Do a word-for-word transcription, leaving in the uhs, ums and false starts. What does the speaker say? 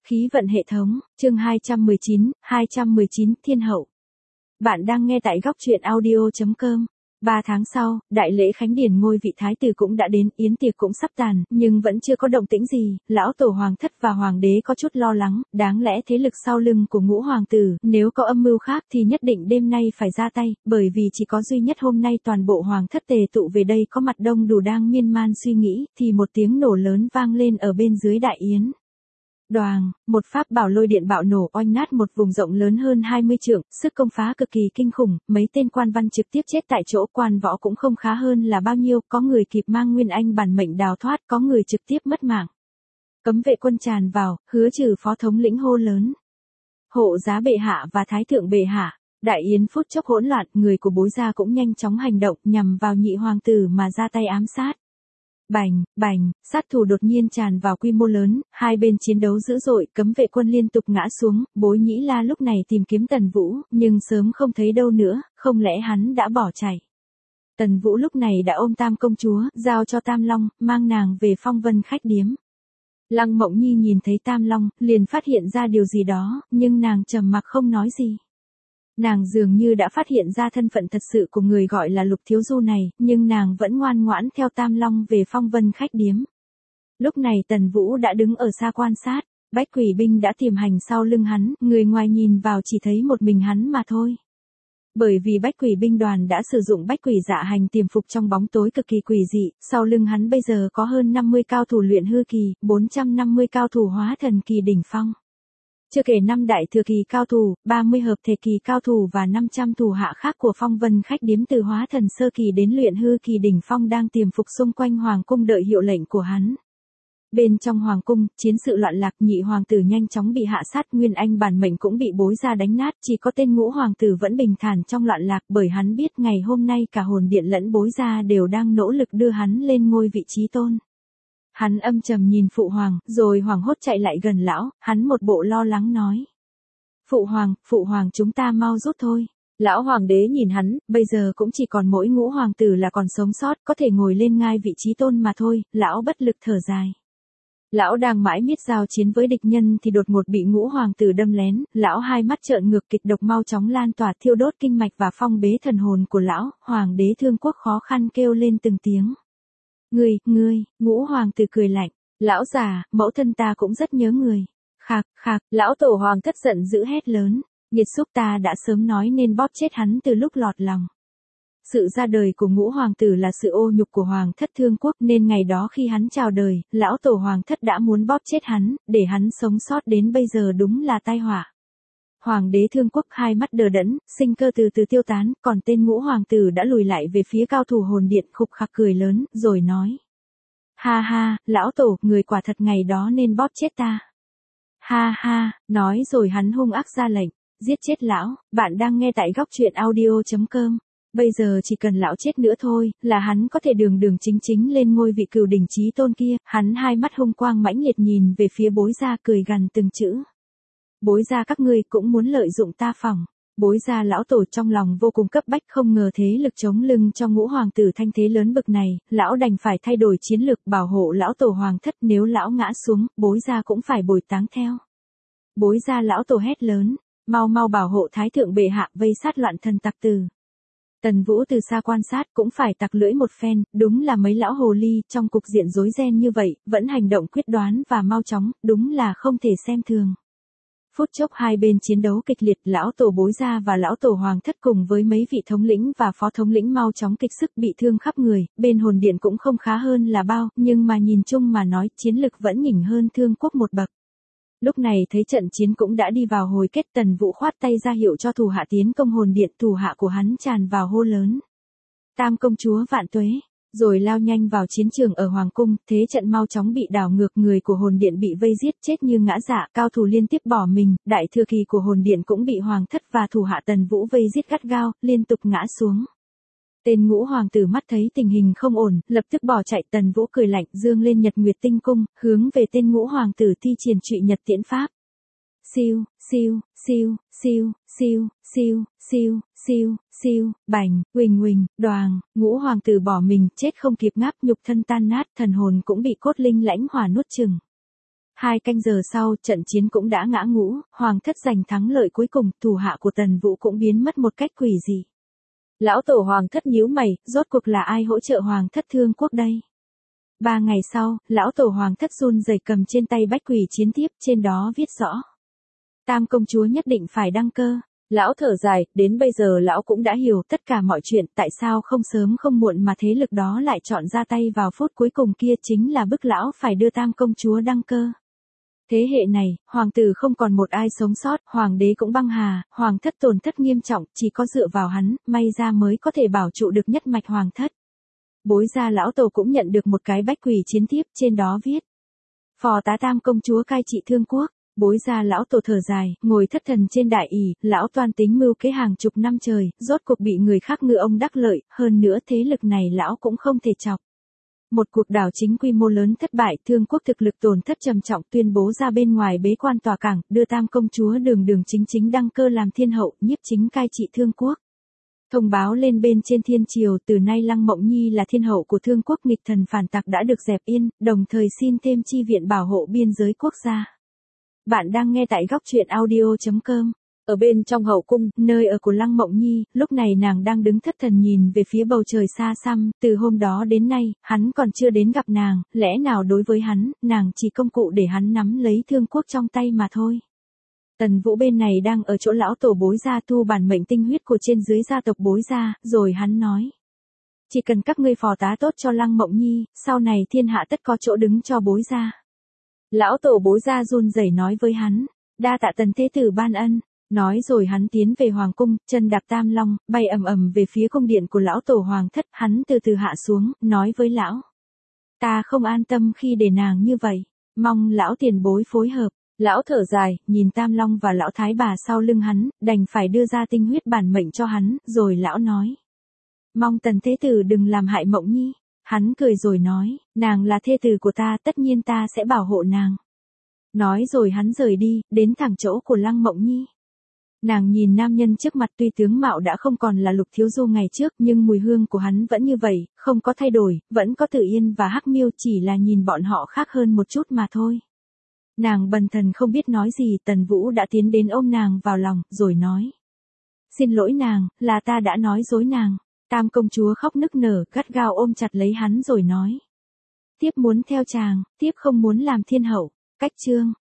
Khí vận hệ thống, chương hai trăm mười chín, hai trăm mười chín Thiên hậu. Bạn đang nghe tại góc truyện audio.com. Ba tháng sau, đại lễ khánh điển ngôi vị thái tử cũng đã đến, yến tiệc cũng sắp tàn, nhưng vẫn chưa có động tĩnh gì, lão tổ hoàng thất và hoàng đế có chút lo lắng, đáng lẽ thế lực sau lưng của ngũ hoàng tử, nếu có âm mưu khác thì nhất định đêm nay phải ra tay, bởi vì chỉ có duy nhất hôm nay toàn bộ hoàng thất tề tụ về đây có mặt đông đủ đang miên man suy nghĩ, thì một tiếng nổ lớn vang lên ở bên dưới đại yến. Đoàng, một pháp bảo lôi điện bạo nổ oanh nát một vùng rộng lớn hơn hai mươi trượng, sức công phá cực kỳ kinh khủng, mấy tên quan văn trực tiếp chết tại chỗ, quan võ cũng không khá hơn là bao nhiêu, có người kịp mang nguyên anh bản mệnh đào thoát, có người trực tiếp mất mạng. Cấm vệ quân tràn vào, hứa trừ phó thống lĩnh hô lớn. Hộ giá bệ hạ và thái thượng bệ hạ. Đại yến phút chốc hỗn loạn, người của Bối gia cũng nhanh chóng hành động nhằm vào nhị hoàng tử mà ra tay ám sát. Bành, bành, sát thủ đột nhiên tràn vào quy mô lớn, hai bên chiến đấu dữ dội, cấm vệ quân liên tục ngã xuống, Bối Nhĩ La lúc này tìm kiếm Tần Vũ, nhưng sớm không thấy đâu nữa, không lẽ hắn đã bỏ chạy. Tần Vũ lúc này đã ôm Tam công chúa, giao cho Tam Long, mang nàng về phong vân khách điếm. Lăng Mộng Nhi nhìn thấy Tam Long, liền phát hiện ra điều gì đó, nhưng nàng trầm mặc không nói gì. Nàng dường như đã phát hiện ra thân phận thật sự của người gọi là Lục Thiếu Du này, nhưng nàng vẫn ngoan ngoãn theo Tam Long về phong vân khách điếm. Lúc này Tần Vũ đã đứng ở xa quan sát, Bách Quỷ binh đã tiềm hành sau lưng hắn, người ngoài nhìn vào chỉ thấy một mình hắn mà thôi. Bởi vì Bách Quỷ binh đoàn đã sử dụng Bách Quỷ dạ hành tiềm phục trong bóng tối cực kỳ quỷ dị, sau lưng hắn bây giờ có hơn năm mươi cao thủ luyện hư kỳ, bốn trăm năm mươi cao thủ hóa thần kỳ đỉnh phong. Chưa kể năm đại thừa kỳ cao thủ, ba mươi hợp thể kỳ cao thủ và năm trăm thủ hạ khác của phong vân khách điếm từ hóa thần sơ kỳ đến luyện hư kỳ đỉnh phong đang tiềm phục xung quanh hoàng cung đợi hiệu lệnh của hắn. Bên trong hoàng cung, chiến sự loạn lạc, nhị hoàng tử nhanh chóng bị hạ sát, nguyên anh bản mệnh cũng bị Bối gia đánh nát, chỉ có tên ngũ hoàng tử vẫn bình thản trong loạn lạc, bởi hắn biết ngày hôm nay cả hồn điện lẫn Bối gia đều đang nỗ lực đưa hắn lên ngôi vị trí tôn. Hắn âm trầm nhìn phụ hoàng, rồi hoảng hốt chạy lại gần lão, hắn một bộ lo lắng nói. Phụ hoàng, phụ hoàng chúng ta mau rút thôi. Lão hoàng đế nhìn hắn, bây giờ cũng chỉ còn mỗi ngũ hoàng tử là còn sống sót, có thể ngồi lên ngai vị trí tôn mà thôi, lão bất lực thở dài. Lão đang mãi miết giao chiến với địch nhân thì đột ngột bị ngũ hoàng tử đâm lén, lão hai mắt trợn ngược, kịch độc mau chóng lan tỏa thiêu đốt kinh mạch và phong bế thần hồn của lão, hoàng đế thương quốc khó khăn kêu lên từng tiếng. Ngươi, ngươi, ngũ hoàng tử cười lạnh, lão già, mẫu thân ta cũng rất nhớ người. Khạc, khạc, lão tổ hoàng thất giận dữ hét lớn, nghiệt xúc, ta đã sớm nói nên bóp chết hắn từ lúc lọt lòng. Sự ra đời của ngũ hoàng tử là sự ô nhục của hoàng thất thương quốc, nên ngày đó khi hắn chào đời, lão tổ hoàng thất đã muốn bóp chết hắn, để hắn sống sót đến bây giờ đúng là tai họa. Hoàng đế thương quốc hai mắt đờ đẫn, sinh cơ từ từ tiêu tán, còn tên ngũ hoàng tử đã lùi lại về phía cao thủ hồn điện, khục khặc cười lớn, rồi nói. Ha ha, lão tổ, người quả thật ngày đó nên bóp chết ta. Ha ha, nói rồi hắn hung ác ra lệnh, giết chết lão. Bạn đang nghe tại góc truyện audio.com. Bây giờ chỉ cần lão chết nữa thôi, là hắn có thể đường đường chính chính lên ngôi vị cửu đỉnh chí tôn kia. Hắn hai mắt hung quang mãnh liệt nhìn về phía Bối gia, cười gằn từng chữ. Bối gia các ngươi cũng muốn lợi dụng ta phỏng. Bối gia lão tổ trong lòng vô cùng cấp bách, không ngờ thế lực chống lưng cho ngũ hoàng tử thanh thế lớn bực này, lão đành phải thay đổi chiến lược bảo hộ lão tổ hoàng thất, nếu lão ngã xuống, Bối gia cũng phải bồi táng theo. Bối gia lão tổ hét lớn, mau mau bảo hộ thái thượng bệ hạ, vây sát loạn thần tặc tử. Tần Vũ từ xa quan sát cũng phải tặc lưỡi một phen, đúng là mấy lão hồ ly trong cục diện rối ren như vậy, vẫn hành động quyết đoán và mau chóng, đúng là không thể xem thường. Phút chốc hai bên chiến đấu kịch liệt, lão tổ Bối gia và lão tổ hoàng thất cùng với mấy vị thống lĩnh và phó thống lĩnh mau chóng kịch sức, bị thương khắp người, bên hồn điện cũng không khá hơn là bao, nhưng mà nhìn chung mà nói, chiến lực vẫn nhỉnh hơn thương quốc một bậc. Lúc này thấy trận chiến cũng đã đi vào hồi kết, Tần Vũ khoát tay ra hiệu cho thủ hạ tiến công hồn điện, thủ hạ của hắn tràn vào hô lớn. Tam công chúa vạn tuế, rồi lao nhanh vào chiến trường ở hoàng cung, thế trận mau chóng bị đảo ngược, người của hồn điện bị vây giết chết như ngã dạ, cao thủ liên tiếp bỏ mình, đại thừa kỳ của hồn điện cũng bị hoàng thất và thủ hạ Tần Vũ vây giết gắt gao, liên tục ngã xuống. Tên ngũ hoàng tử mắt thấy tình hình không ổn, lập tức bỏ chạy. Tần Vũ cười lạnh, dương lên Nhật Nguyệt Tinh Cung, hướng về tên ngũ hoàng tử thi triển trụy nhật tiễn pháp. Siêu, siêu, siêu, siêu, siêu, siêu, siêu, siêu, siêu, bành, huỳnh huỳnh, đoàng, ngũ hoàng tử bỏ mình, chết không kịp ngáp, nhục thân tan nát, thần hồn cũng bị cốt linh lãnh hỏa nuốt chửng. Hai canh giờ sau, trận chiến cũng đã ngã ngũ, hoàng thất giành thắng lợi cuối cùng, thủ hạ của Tần Vũ cũng biến mất một cách quỷ dị. Lão tổ hoàng thất nhíu mày, rốt cuộc là ai hỗ trợ hoàng thất Thương Quốc đây? Ba ngày sau, lão tổ hoàng thất run rẩy cầm trên tay bách quỷ chiến thiếp, trên đó viết rõ. Tam công chúa nhất định phải đăng cơ. Lão thở dài, đến bây giờ lão cũng đã hiểu tất cả mọi chuyện, tại sao không sớm không muộn mà thế lực đó lại chọn ra tay vào phút cuối cùng kia, chính là bức lão phải đưa tam công chúa đăng cơ. Thế hệ này, hoàng tử không còn một ai sống sót, hoàng đế cũng băng hà, hoàng thất tổn thất nghiêm trọng, chỉ có dựa vào hắn, may ra mới có thể bảo trụ được nhất mạch hoàng thất. Bối gia lão tổ cũng nhận được một cái bách quỷ chiến thiếp, trên đó viết. Phò tá tam công chúa cai trị Thương Quốc. Bối gia lão tổ thở dài, ngồi thất thần trên đại ỷ, lão toan tính mưu kế hàng chục năm trời, rốt cuộc bị người khác ngư ông đắc lợi, hơn nữa thế lực này lão cũng không thể chọc. Một cuộc đảo chính quy mô lớn thất bại, Thương Quốc thực lực tổn thất trầm trọng, tuyên bố ra bên ngoài bế quan tòa cảng, đưa tam công chúa đường đường chính chính đăng cơ làm thiên hậu, nhiếp chính cai trị Thương Quốc. Thông báo lên bên trên thiên triều, từ nay Lăng Mộng Nhi là thiên hậu của Thương Quốc, nghịch thần phản tặc đã được dẹp yên, đồng thời xin thêm chi viện bảo hộ biên giới quốc gia. Bạn đang nghe tại góc truyện audio chấm com. Ở bên trong hậu cung, nơi ở của Lăng Mộng Nhi, lúc này nàng đang đứng thất thần nhìn về phía bầu trời xa xăm, từ hôm đó đến nay, hắn còn chưa đến gặp nàng, lẽ nào đối với hắn, nàng chỉ công cụ để hắn nắm lấy Thương Quốc trong tay mà thôi. Tần Vũ bên này đang ở chỗ lão tổ Bối gia thu bản mệnh tinh huyết của trên dưới gia tộc Bối gia, rồi hắn nói. Chỉ cần các ngươi phò tá tốt cho Lăng Mộng Nhi, sau này thiên hạ tất có chỗ đứng cho Bối gia. Lão tổ Bối gia run rẩy nói với hắn, đa tạ Tần thế tử ban ân, nói rồi hắn tiến về hoàng cung, chân đạp tam long, bay ầm ầm về phía cung điện của lão tổ hoàng thất, hắn từ từ hạ xuống, nói với lão. Ta không an tâm khi để nàng như vậy, mong lão tiền bối phối hợp. Lão thở dài, nhìn tam long và lão thái bà sau lưng hắn, đành phải đưa ra tinh huyết bản mệnh cho hắn, rồi lão nói. Mong Tần thế tử đừng làm hại Mộng Nhi. Hắn cười rồi nói, nàng là thê tử của ta, tất nhiên ta sẽ bảo hộ nàng. Nói rồi hắn rời đi, đến thẳng chỗ của Lăng Mộng Nhi. Nàng nhìn nam nhân trước mặt, tuy tướng mạo đã không còn là Lục Thiếu Du ngày trước, nhưng mùi hương của hắn vẫn như vậy, không có thay đổi, vẫn có Tử Yên và Hắc Miêu, chỉ là nhìn bọn họ khác hơn một chút mà thôi. Nàng bần thần không biết nói gì, Tần Vũ đã tiến đến ôm nàng vào lòng, rồi nói. Xin lỗi nàng, là ta đã nói dối nàng. Tam công chúa khóc nức nở, gắt gao ôm chặt lấy hắn rồi nói. Tiếp muốn theo chàng, tiếp không muốn làm thiên hậu. Cách chương.